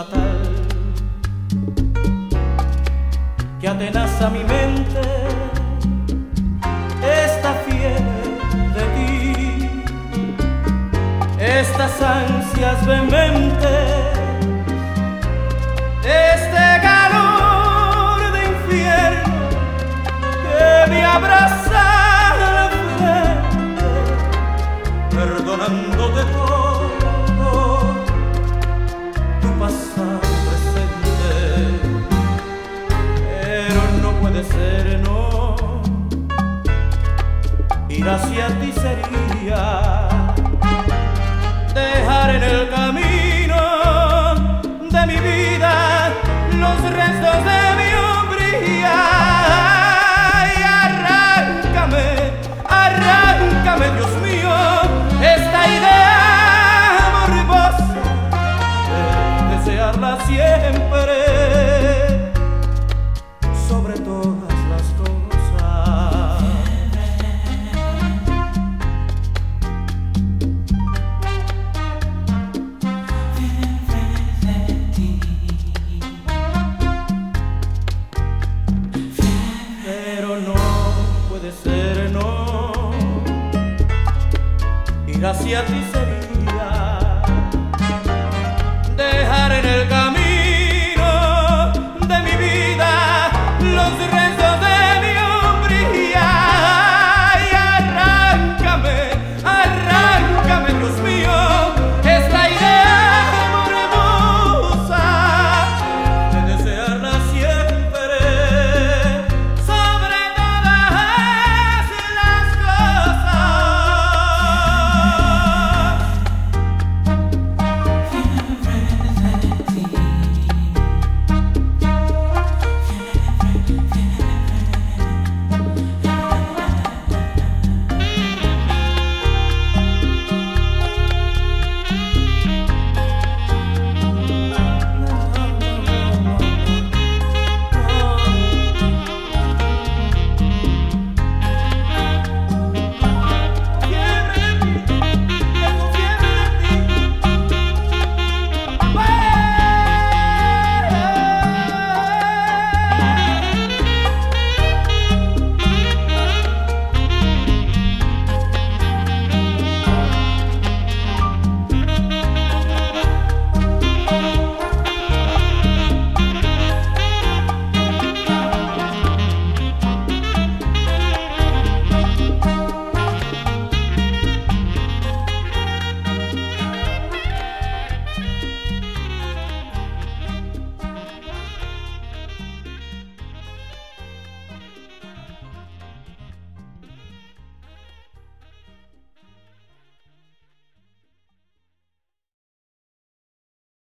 fatal que atenaza mi mente, esta fiebre de ti, estas ansias vehementes, este calor de infierno que me abraza la frente, perdonándote todo tu pasado presente, pero no puede ser, no, ir hacia ti sería dejar en el camino de mi vida los restos de mi hombría. Y arráncame, arráncame, Dios mío, esta idea morbosa de desearla siempre sobre todas las cosas. Pero no puede ser, no, ir hacia ti sería